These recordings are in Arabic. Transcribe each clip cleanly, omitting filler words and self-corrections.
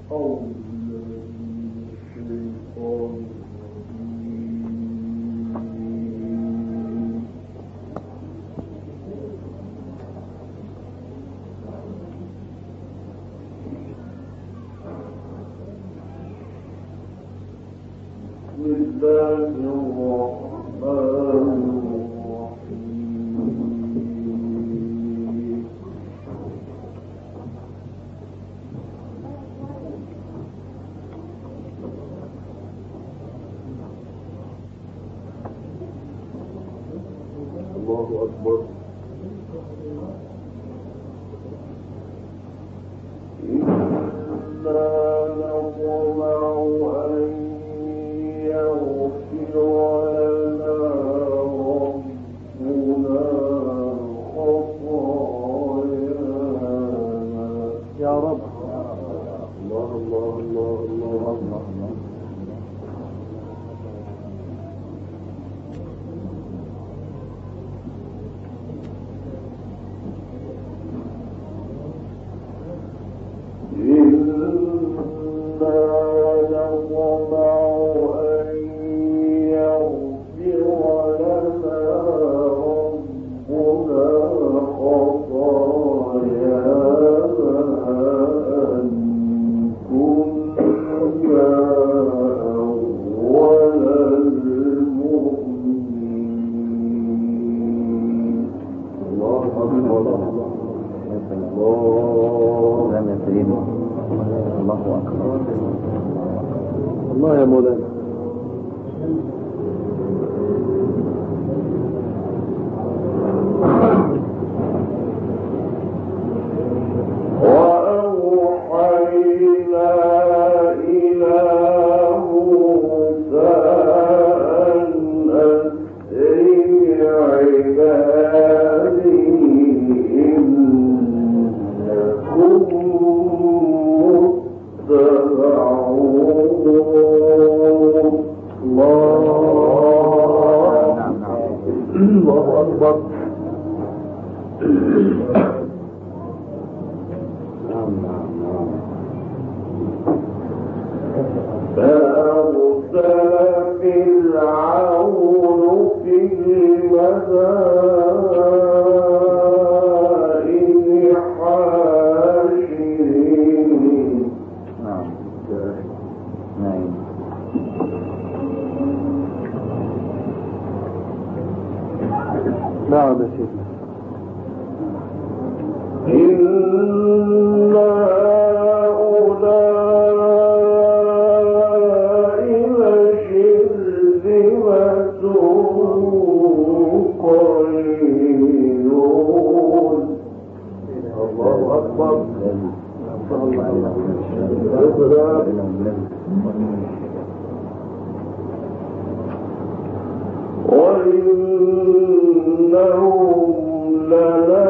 الله يا مولانا. نعم يا سيدنا. إن هؤلاء لشرذمة قليلون. الله أكبر. وإنهم لنا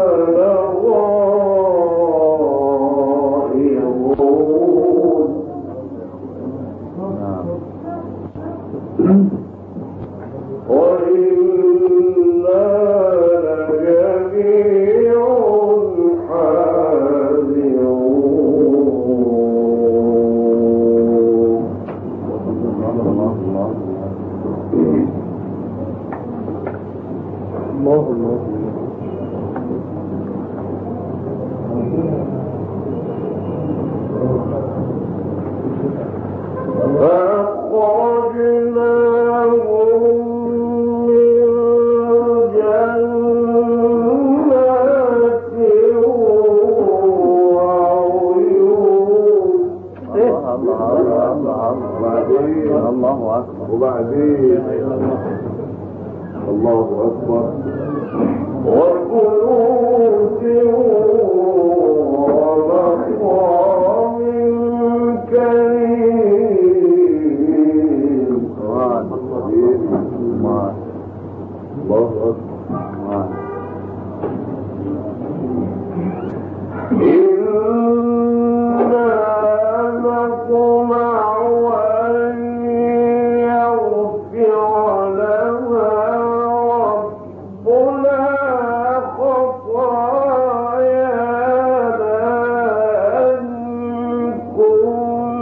لغائظون. وإنا لجميع حاذرون. الله الله. الله أكبر. وبعدين الله أكبر. وكنوز ومقام كريم. الله أكبر.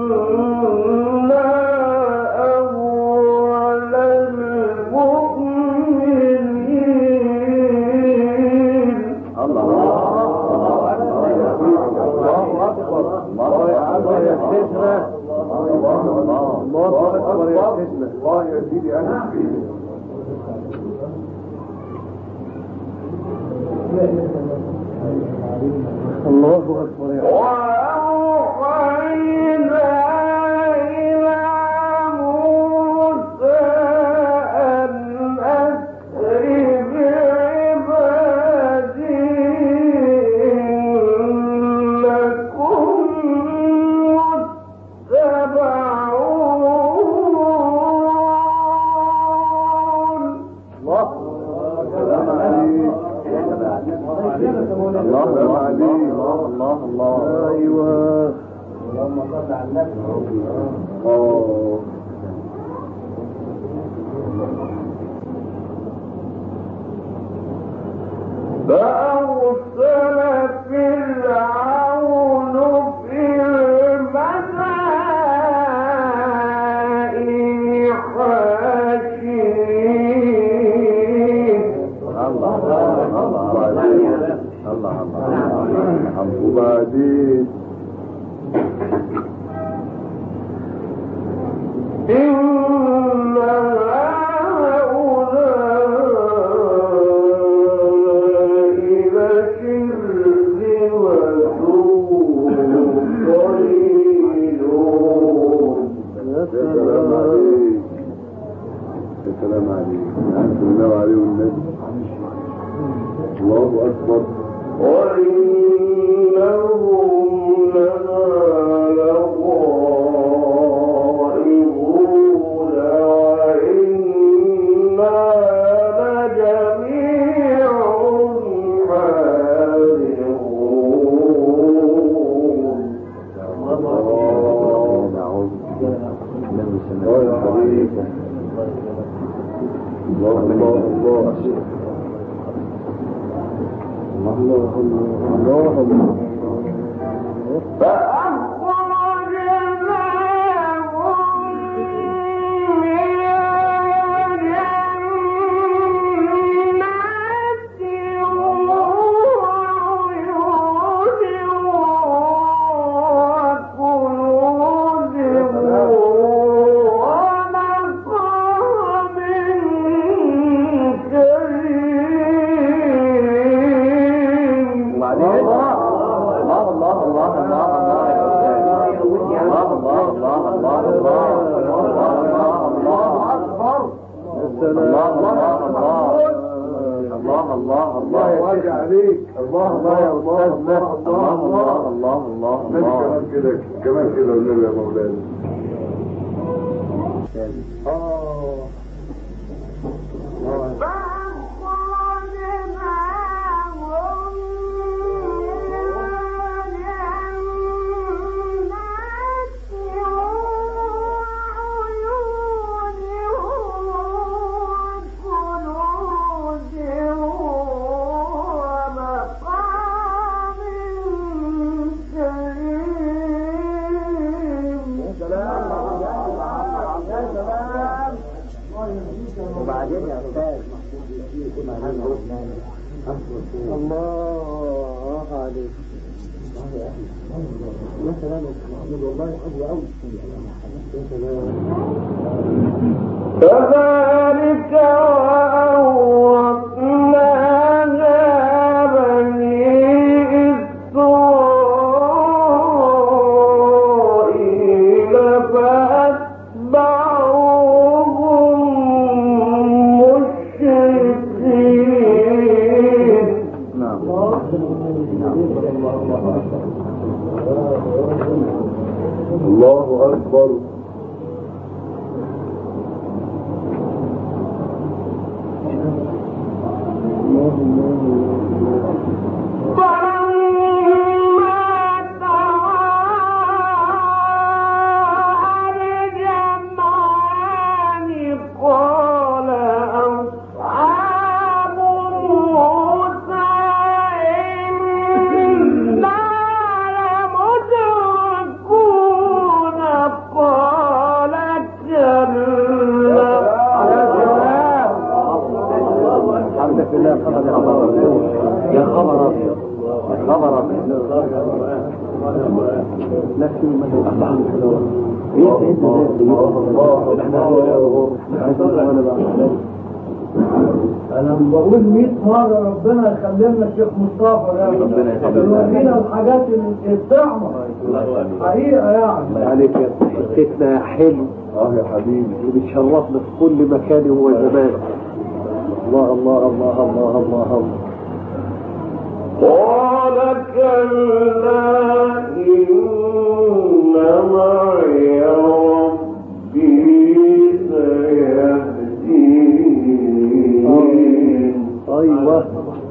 كذلك الله أكبر. انا بقول 100 مرة ربنا يخلي لنا الشيخ مصطفى يا ربنا يخلينا الحاجات الطعمة حقيقة يعني. الله عليك يا حكيتنا يا حلو. يا حبيبي وبتشرفنا في كل مكان وزمان. الله الله الله الله الله الله. قال كلا إن معي ربي سيهدين. أيوة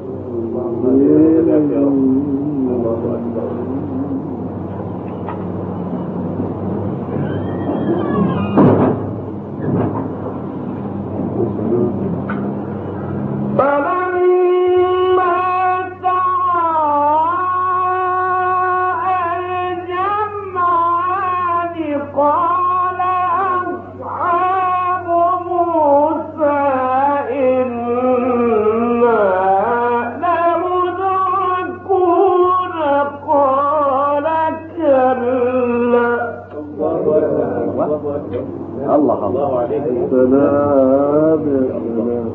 الله عليك. سلام يا سلام.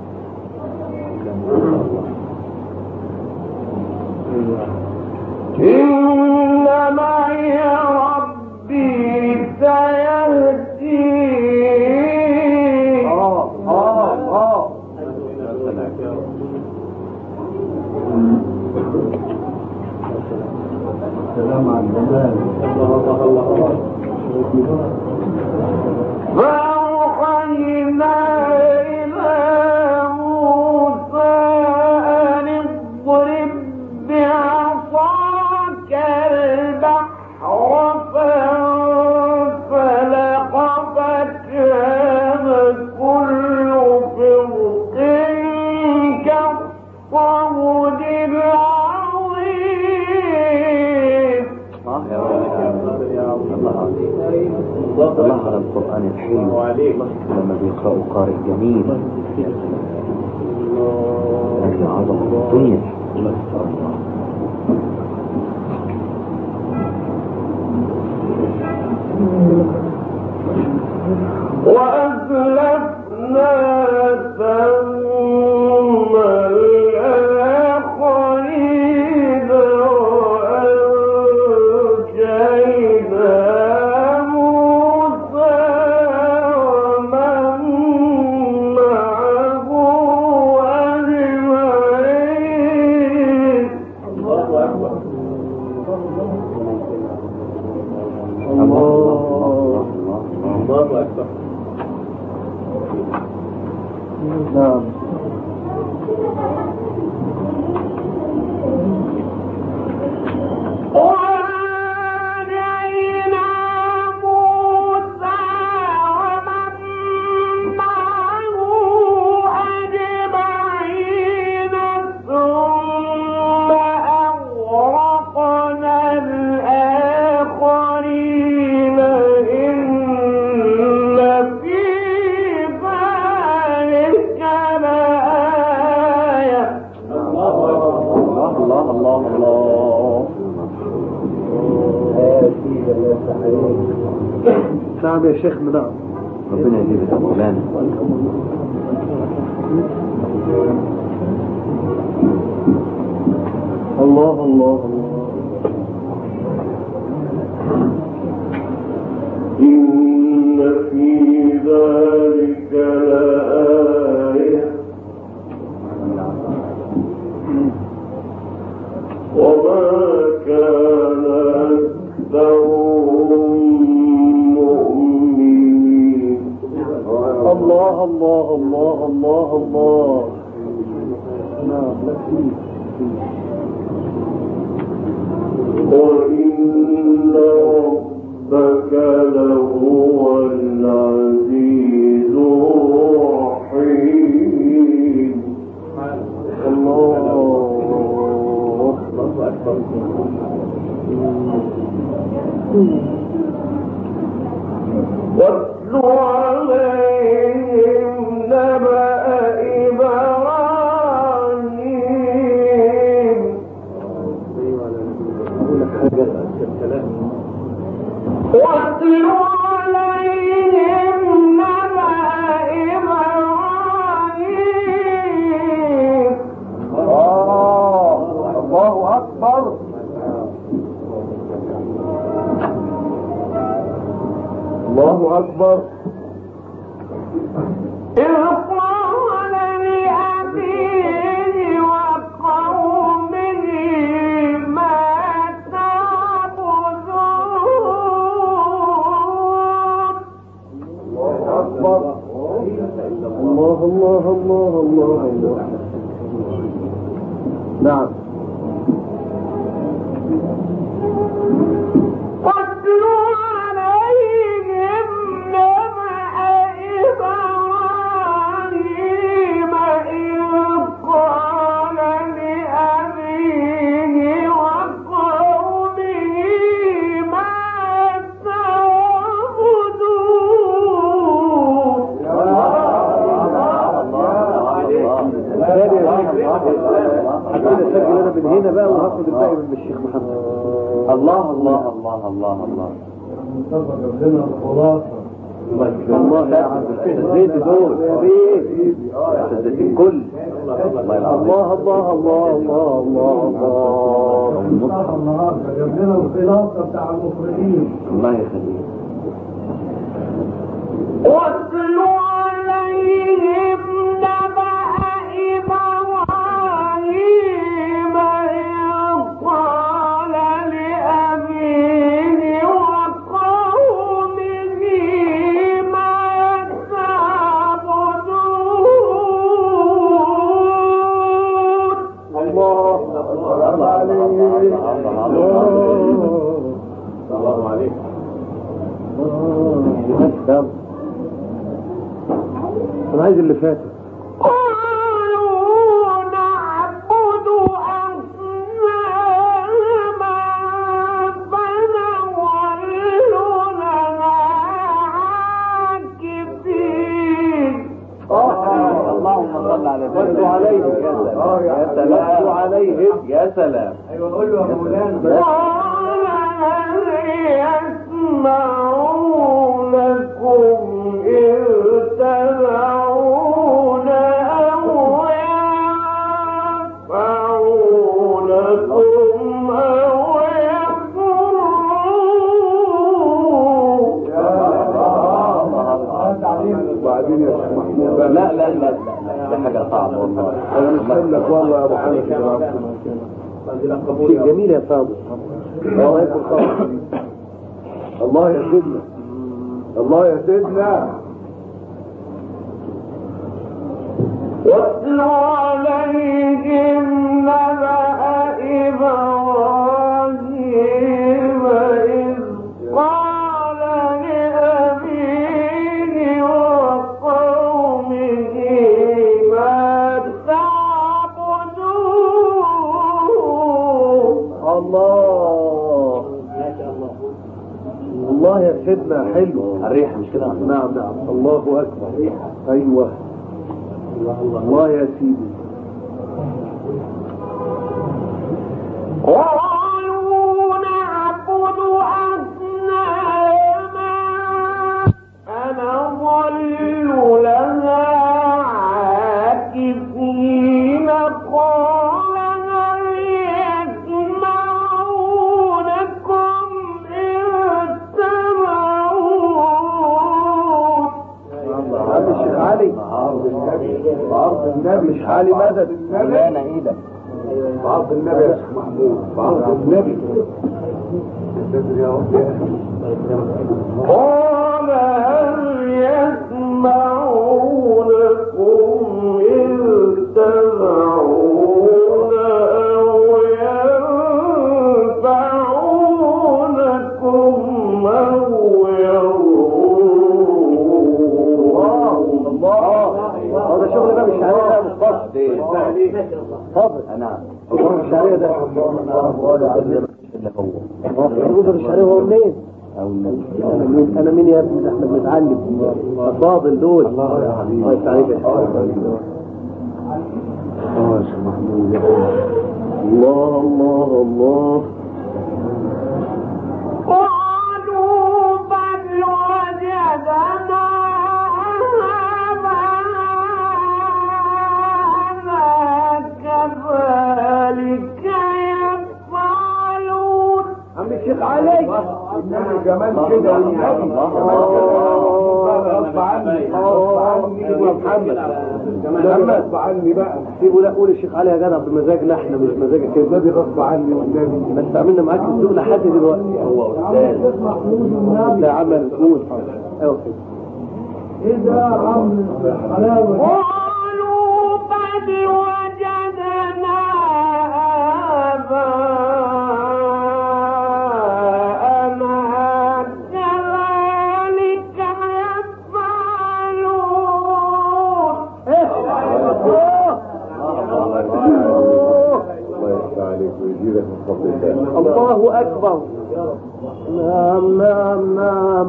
إن معي ربي سيهدين. السلام على الجمال. فأوحينا إلى موسى أن اضرب بعصاك البحر فانفلق فكان كل فرق كالطود العظيم. الله على القرآن الحلو لما بيقرأوا قارئ جميل. هذه عظمة الدنيا. وأزلفنا ثم الآخرين وأنجينا موسى ومن معه أجمعين. الله أكبر. الله أكبر. نعم. وَنَجَّيْنَا مُوسَى وَمَن مَّعَهُ أَجْمَعِينَ ثُمَّ أَغْرَقْنَا الْآخَرِينَ. إِنَّ فِي ذَلِكَ لَآيَةً. الله الله الله. نعم يا شيخ. نعم. ربنا يجيبك يا مولانا. الله الله الله. إن في ذلك لآية وما كان أكثرهم مؤمنين. الله الله الله الله الله. نعم. وإن ربك لهو العزيز الرحيم. الله. واتل عليهم نبأ إبراهيم. أقول لك حاجة. واتل عليهم نبأ إبراهيم. الله أكبر. الله أكبر. إذ قال لأبيه وقومه ما تعبدون. الله أكبر. الله الله الله الله الله. نعم. واتل عليهم نبأ إبراهيم إذ قال لأبيه وقومه ما اسجل انا من هنا بقى وهاخد الباقي من الشيخ محمد. الله الله الله الله الله. والله يا عم زيد دول يا بيه سدت الكل. الله الله الله الله الله الله النهارده جاب لنا الخلاصه بتاع المفردين. الله يخليك. واتل عليهم نبأ إبراهيم إذ قال لأبيه وقومه ما تعبدون. الله عليك. الله عليك. انا عايز اللي فات. قالوا نعبد أصناما فنظل لها عاكفين. اللهم صل على سيدنا عليهم. يا سلام عليهم. يا سلام. ايوه قول له يا مولانا. قال هل يسمعونكم إذ تدعون أو ينفعونكم أو يضرون. وبعدين يا شيخ محمود لا لا لا لا ده حاجه صعبه والله. انا مش فاهم لك والله يا ابو حنيفه. شيء جميل يا فاضل. الله يكون خير. الله يا سيدنا. الله يا سيدنا. واتل عليهم نبأ إبراهيم إذ قال لأبيه وقومه ما تعبدون. الله الله يا سيدنا حلو. الريحه مش كده؟ نعم نعم. الله اكبر. ايوه الله يا سيدي. قالوا نعبد أصناما فنظل لها عاكفين. قال هل يسمعونكم إذ تدعون. عم الشيخ علي. بعرض النبي مش علي مدد النبي. انا ايدك بعرض النبي يا شيخ محمود. بعرض النبي. قال هل يسمعونكم إذ تدعون أو ينفعونكم أو يضرون. هذا شغل ده مش عليه ده مصطفى. فضل. نعم. مش عليه ده. مش عليه هو منين؟ انا مين يا ابني؟ احنا بنتعلم. فاضل دول. الله يسعدك يا شيخ. الله الله الله. قالوا كمان كده غصب عني غصب عني يا محمد لما غصب عني بقى سيبوا لا قول الشيخ علي يا جدع بمزاجنا احنا مش مزاجك كده النبي غصب عني والنبي بس عملنا معاك السوق لحد دلوقتي هو استاذ لا عمل قول ايوه كده ايه ده يا عم حلاوه قالوا قد وجدنا آباءنا كذلك يفعلون. الله اكبر. نعم نعم نعم.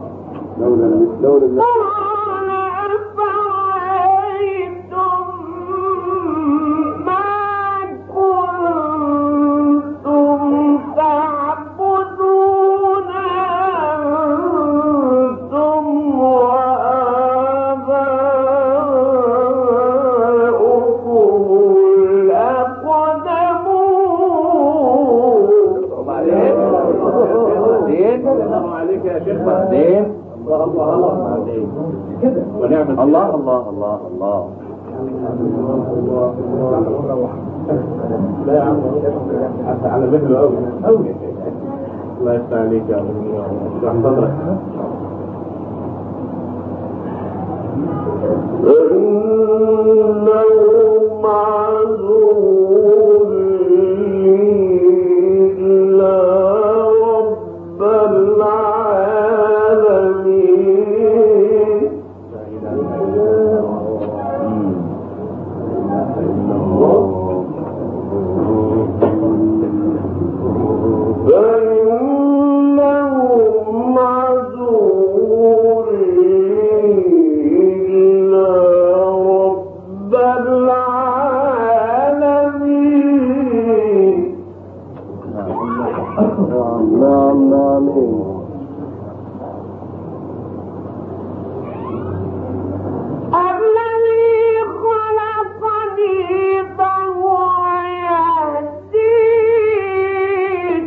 لولا قال أفرأيتم ما كنتم تعبدون أنتم وآباؤكم الأقدمون. السلام عليك يا شيخ. بعدين الله كده ونعم الله الله الله الله. لا يا عم على مثله قوي قوي. الله يفتح عليك يا ابو اشرح صدرك. إنهم عدو إلا رب العالمين. فإنهم عدو إلا رب العالمين. نعم نعم. الذي خلقني فهو يهدين.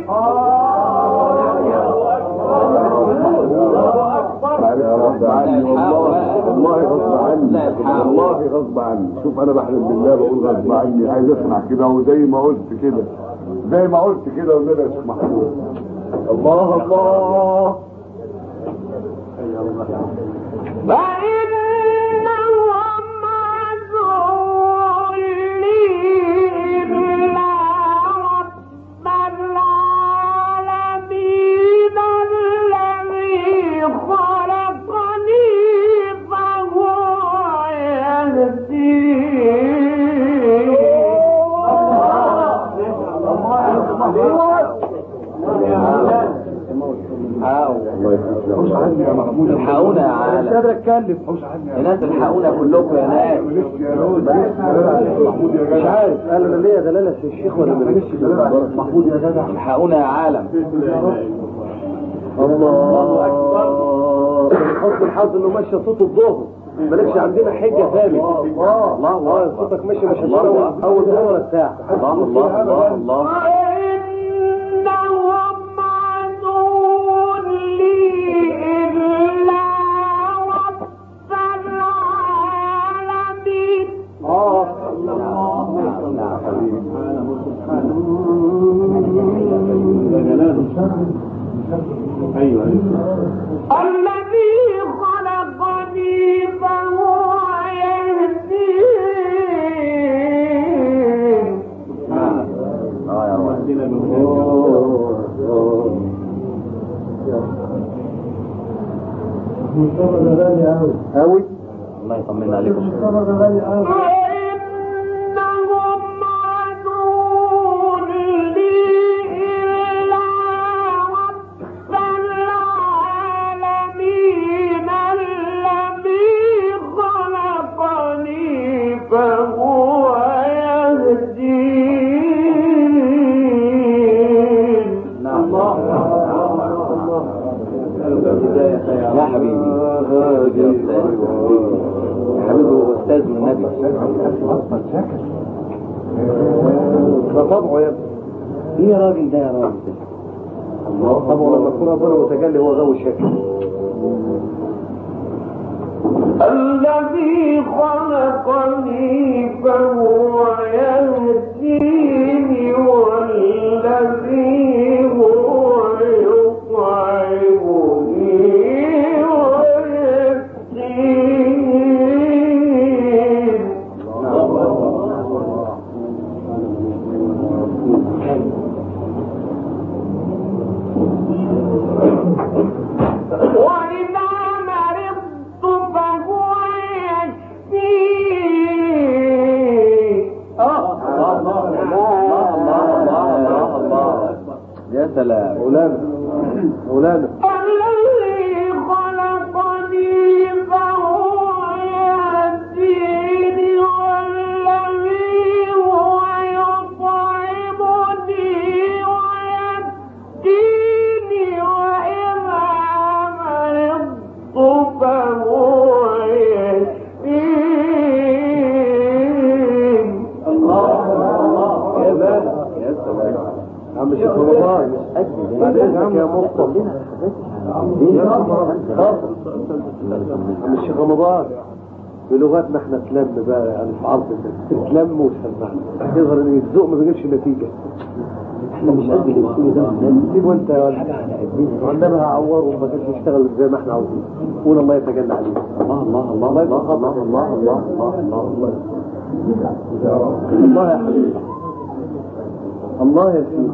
والله غصب عني شوف انا بحلم بالله بقول غصب عني عايز اسمع كده وزي ما قلت كده والنبي يا شيخ محمود. الله الله. فإنهم عدو لي إلا رب العالمين الذي خلقني فهو يهدين. الحقونا يا عالم. مش قادر اتكلم. الناس الحقونا كلكم يا ناس. مش عارف قال ليا دلاله في الشيخ ولا ماليش محمود يا جدع. الحقونا يا عالم. الله اكبر. حسن الحظ انه ماشي صوت الظهر مالكش عندنا حجه ثاني. الله الله صوتك ماشي مش هتقول اول ظهر ولا الساعه. الله الله الله الله. إنهم عدو لي إلا رب العالمين. ايوه الذي خلقني فهو يهدين. مصطفى ده غالي قوي الله يطمنا عليكم. مصطفى ده غالي قوي. فإنهم عدو لي إلا رب العالمين الذي خلقني فهو يهدين. الله يا حبيبي يا حبيبي استاذ النبي. ده طبعه يا ابني. ايه يا راجل ده يا راجل طبعا لما يكون ربنا متجلي هو ذو الشكل. الذي خلقني فهو يهديني والذي هو يطعمني ويسقين. وإذا مرضت فهو يشفين. يا سلام مولانا الذي خلقني فهو يهديني والذي هو يطعمني ويسقيني وإذا مرضت فهو يشفين. يا سلام عم الشيخ رمضان بعد اذنك يا مصطفى عم الشيخ رمضان بلغتنا احنا تلم بقى يعني في عرض تلم وسمعنا يظهر ان الذوق ما بيجيبش نتيجه. احنا مش قد اللي ده سيب وانت عندنا هعوره وما كانش يشتغل زي ما احنا عاوزين. قول الله يتجلى عليك. الله الله الله الله الله الله الله الله الله يا حبيبي الله يا سيدي.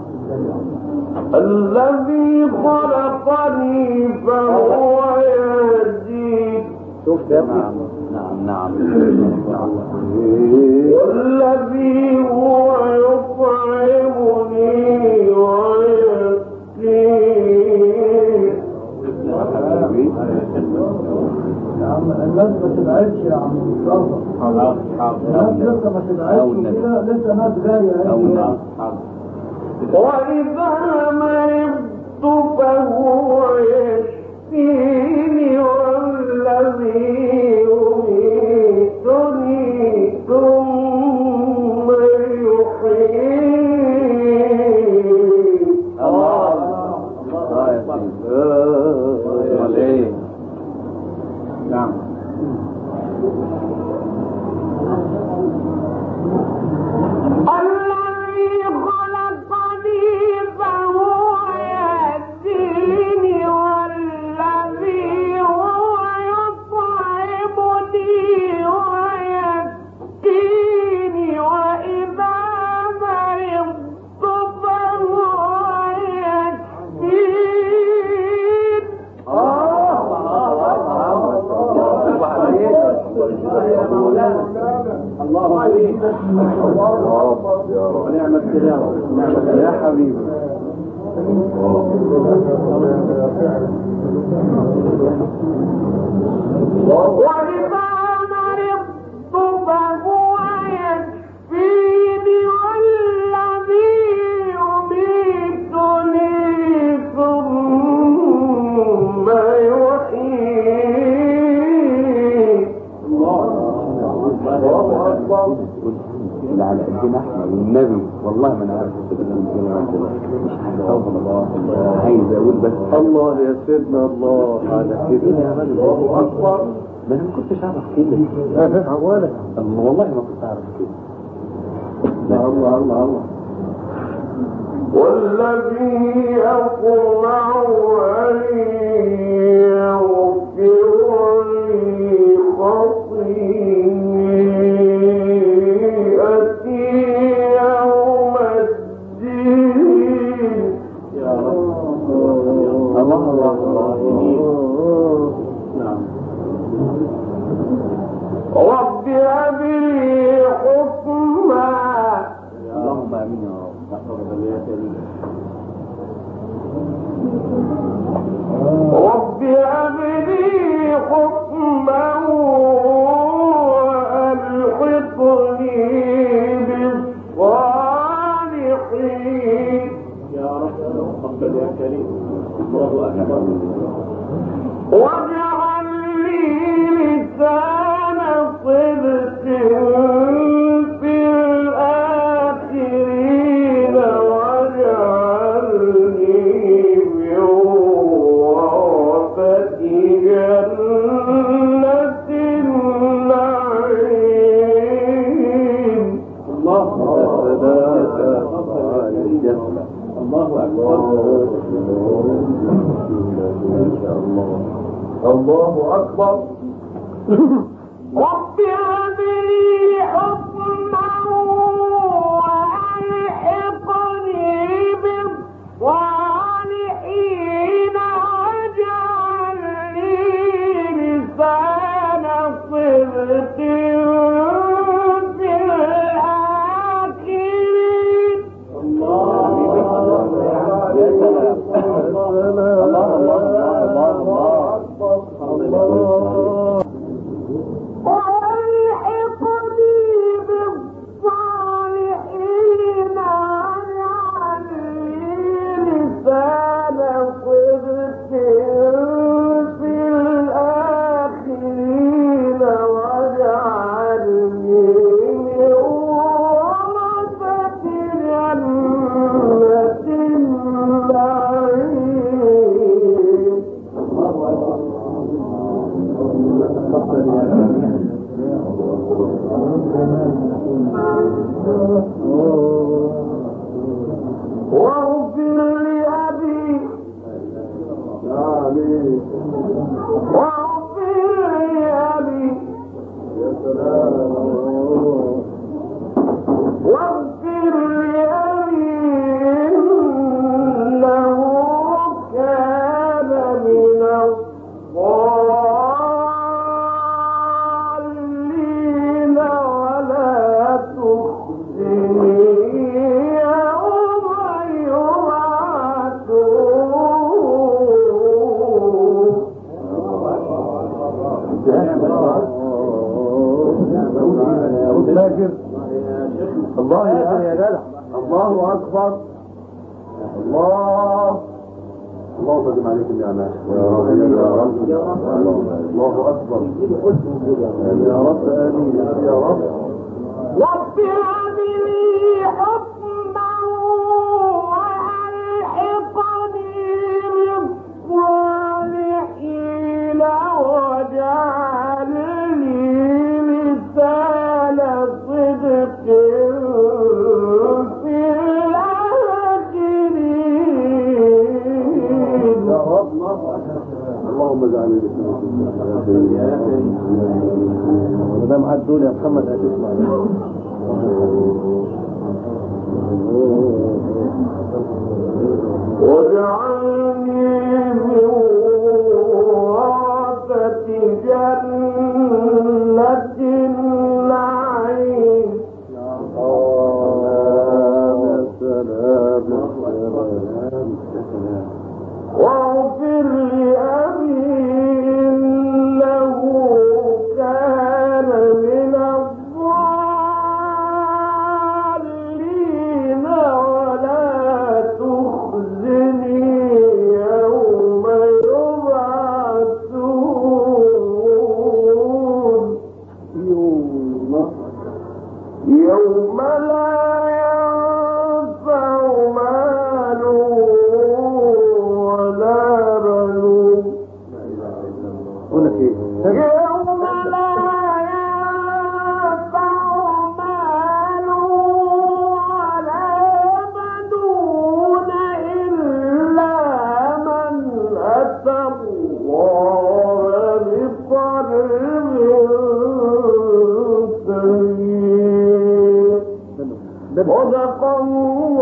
الذي خلقني فهو يهدين. شفت يا ابني؟ نعم والذي هو يطعمني ويسقين. يا عم الناس ما تبعدش يا عم مصطفى. الناس لسه ما تبعدش كده، لسه ناس جايه. وإذا مرضت فهو يشفيني والذي يميتني ثم يحييني. الله يا سيدي. نعم الذي خلقني فهو يهديني والذي هو يطعمني ويسقيني وإذا مرضت فهو يشفين. الله عليك يا رب ونعم التلاوة يا حبيبي. وإذا مرضت فهو يشفيني والذي يميتني ثم يحييني. اللي على قدنا احنا والنبي والله ما نعرف مش حاجه عايز اقول بس الله يا سيدنا الله على كده الله اكبر. ما انا ما كنتش اعرف كده ولا والله ما كنت اعرف كده. الله والذي يطمع أن يغفر لي خطيئتي يوم الدين. يا رب الله نعم. رب هب لي حكما. اللهم امين يا رب. رب هب لي حكما وألحقني بالصالحين. يا رب تقبل يا كريم. الله اكبر. واجعل لي لسان صدق في الآخرين واجعلني الله أكبر. رب هب لي حكما وألحقني بالصالحين واجعل لي لسان صدق في الآخرين. وألحقني بالصالحين واجعل لي لسان صدق في الآخرين واجعلني من ورثة جنة النعيم. واغفر لأبي واغفر لأبي واغفر لأبي إنه كان من الضالين ولا تخزني يوم يبعثون. الله يا جدع. الله أكبر. الله اللهم عليك النعمة يا رب الله أكبر يا رب. آمين يا رب. رب هب لي حكما وألحقني بالصالحين واجعل لي لسان صدق في الآخرين. يا رب. اللهم اجعلني ده معاد دول يا محمد هتسمع. واجعلني من ورثة جنة النعيم. واغفر لأبي إنه كان من الضالين ولا تخزني يوم يبعثون يوم لا ينفع مال ولا بنون. يوم لا ينفع مال ولا بنون إلا من أتى الله بقلب سليم. صدق الله